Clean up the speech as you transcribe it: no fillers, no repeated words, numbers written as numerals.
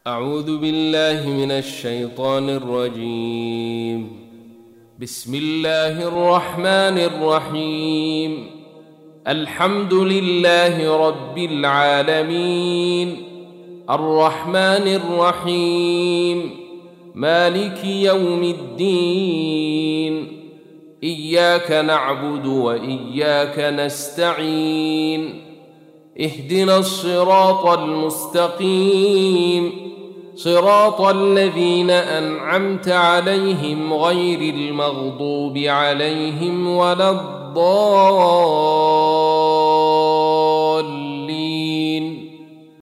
أعوذ بالله من الشيطان الرجيم. بسم الله الرحمن الرحيم. الحمد لله رب العالمين، الرحمن الرحيم، مالك يوم الدين. إياك نعبد وإياك نستعين، اهدنا الصراط المستقيم، صراط الذين أنعمت عليهم غير المغضوب عليهم ولا الضالين.